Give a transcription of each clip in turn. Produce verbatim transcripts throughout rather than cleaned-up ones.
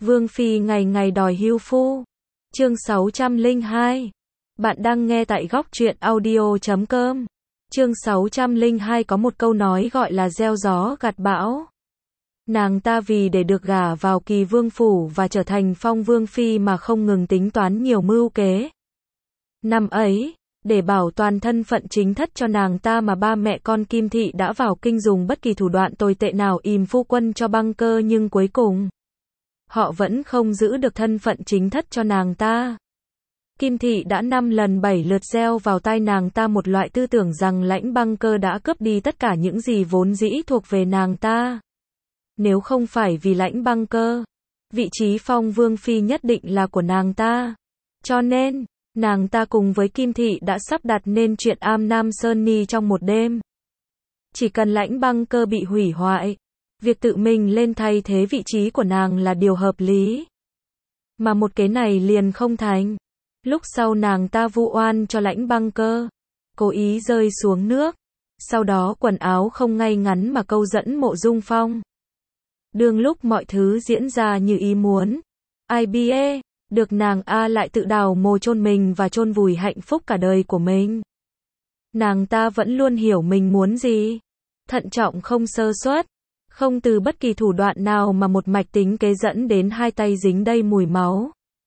Vương Phi ngày ngày đòi hưu phu. Chương sáu trăm lẻ hai. Bạn đang nghe tại góc truyện audio chấm com. Chương sáu trăm lẻ hai có một câu nói gọi là gieo gió gặt bão. Nàng ta vì để được gả vào Kỳ Vương phủ và trở thành Phong Vương Phi mà không ngừng tính toán nhiều mưu kế. Năm ấy, để bảo toàn thân phận chính thất cho nàng ta mà ba mẹ con Kim Thị đã vào kinh dùng bất kỳ thủ đoạn tồi tệ nào ìm phu quân cho băng cơ, nhưng cuối cùng họ vẫn không giữ được thân phận chính thất cho nàng ta. Kim Thị đã năm lần bảy lượt gieo vào tai nàng ta một loại tư tưởng rằng Lãnh Băng Cơ đã cướp đi tất cả những gì vốn dĩ thuộc về nàng ta. Nếu không phải vì Lãnh Băng Cơ, vị trí Phong Vương Phi nhất định là của nàng ta. Cho nên, nàng ta cùng với Kim Thị đã sắp đặt nên chuyện am Nam Sơn Ni trong một đêm. Chỉ cần Lãnh Băng Cơ bị hủy hoại, việc tự mình lên thay thế vị trí của nàng là điều hợp lý. Mà một kế này liền không thành. Lúc sau nàng ta vu oan cho Lãnh Băng Cơ, cố ý rơi xuống nước, sau đó quần áo không ngay ngắn mà câu dẫn Mộ Dung Phong. Đương lúc mọi thứ diễn ra như ý muốn, ai bê, được nàng A lại tự đào mồ chôn mình và chôn vùi hạnh phúc cả đời của mình. Nàng ta vẫn luôn hiểu mình muốn gì, thận trọng không sơ suất, không từ bất kỳ thủ đoạn nào mà một mạch tính kế dẫn đến hai tay dính đầy mùi máu.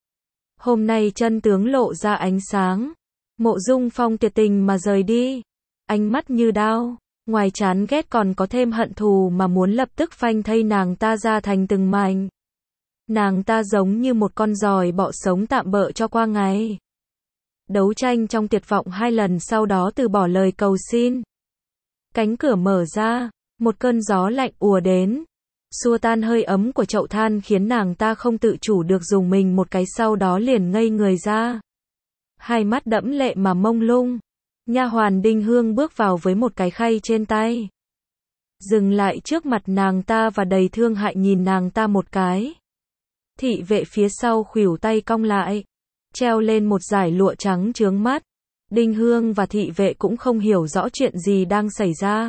Hôm nay chân tướng lộ ra ánh sáng. Mộ Dung Phong tuyệt tình mà rời đi, ánh mắt như đao, ngoài chán ghét còn có thêm hận thù mà muốn lập tức phanh thây nàng ta ra thành từng mảnh. Nàng ta giống như một con giòi bọ sống tạm bợ cho qua ngày. Đấu tranh trong tuyệt vọng hai lần sau đó từ bỏ lời cầu xin. Cánh cửa mở ra, một cơn gió lạnh ùa đến, xua tan hơi ấm của chậu than khiến nàng ta không tự chủ được dùng mình một cái, sau đó liền ngây người ra. Hai mắt đẫm lệ mà mông lung. Nha hoàn Đinh Hương bước vào với một cái khay trên tay, dừng lại trước mặt nàng ta và đầy thương hại nhìn nàng ta một cái. Thị vệ phía sau khuỷu tay cong lại, treo lên một dải lụa trắng chướng mắt. Đinh Hương và thị vệ cũng không hiểu rõ chuyện gì đang xảy ra.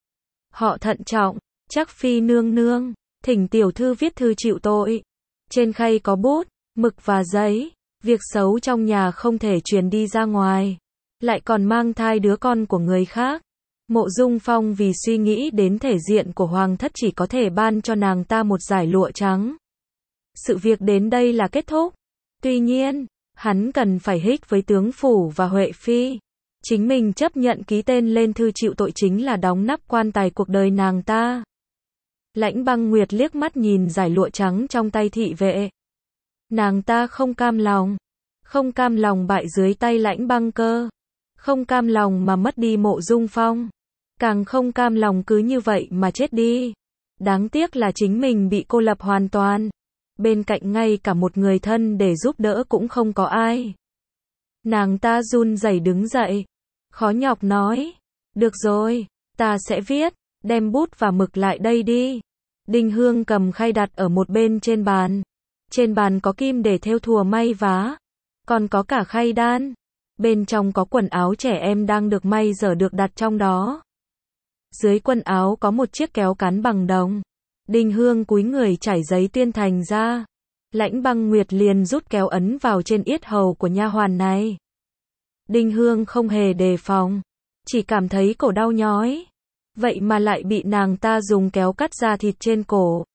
Họ thận trọng, chắc phi nương nương, thỉnh tiểu thư viết thư chịu tội. Trên khay có bút, mực và giấy, việc xấu trong nhà không thể truyền đi ra ngoài, lại còn mang thai đứa con của người khác. Mộ Dung Phong vì suy nghĩ đến thể diện của hoàng thất chỉ có thể ban cho nàng ta một dải lụa trắng. Sự việc đến đây là kết thúc. Tuy nhiên, hắn cần phải hích với tướng phủ và Huệ Phi. Chính mình chấp nhận ký tên lên thư chịu tội chính là đóng nắp quan tài cuộc đời nàng ta. Lãnh Băng Nguyệt liếc mắt nhìn dải lụa trắng trong tay thị vệ. Nàng ta không cam lòng. Không cam lòng bại dưới tay Lãnh Băng Cơ. Không cam lòng mà mất đi Mộ Dung Phong. Càng không cam lòng cứ như vậy mà chết đi. Đáng tiếc là chính mình bị cô lập hoàn toàn. Bên cạnh ngay cả một người thân để giúp đỡ cũng không có ai. Nàng ta run rẩy đứng dậy, khó nhọc nói, được rồi, ta sẽ viết, đem bút và mực lại đây đi. Đinh Hương cầm khay đặt ở một bên trên bàn. Trên bàn có kim để thêu thùa may vá, còn có cả khay đan. Bên trong có quần áo trẻ em đang được may dở được đặt trong đó. Dưới quần áo có một chiếc kéo cán bằng đồng. Đinh Hương cúi người trải giấy tuyên thành ra. Lãnh Băng Nguyệt liền rút kéo ấn vào trên yết hầu của nha hoàn này. Đinh Hương không hề đề phòng, chỉ cảm thấy cổ đau nhói. Vậy mà lại bị nàng ta dùng kéo cắt ra thịt trên cổ.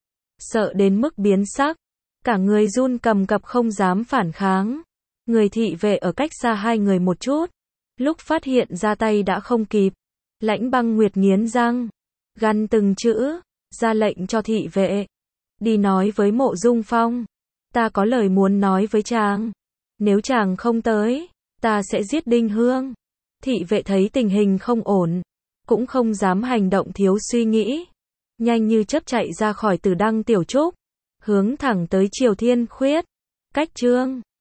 Sợ đến mức biến sắc, cả người run cầm cập không dám phản kháng. Người thị vệ ở cách xa hai người một chút, lúc phát hiện ra tay đã không kịp. Lãnh Băng Nguyệt nghiến răng, gằn từng chữ, ra lệnh cho thị vệ. Đi nói với Mộ Dung Phong, ta có lời muốn nói với chàng. Nếu chàng không tới, ta sẽ giết Đinh Hương. Thị vệ thấy tình hình không ổn, cũng không dám hành động thiếu suy nghĩ. Nhanh như chớp chạy ra khỏi Tử Đăng Tiểu Trúc, hướng thẳng tới Triều Thiên Khuyết. Cách chương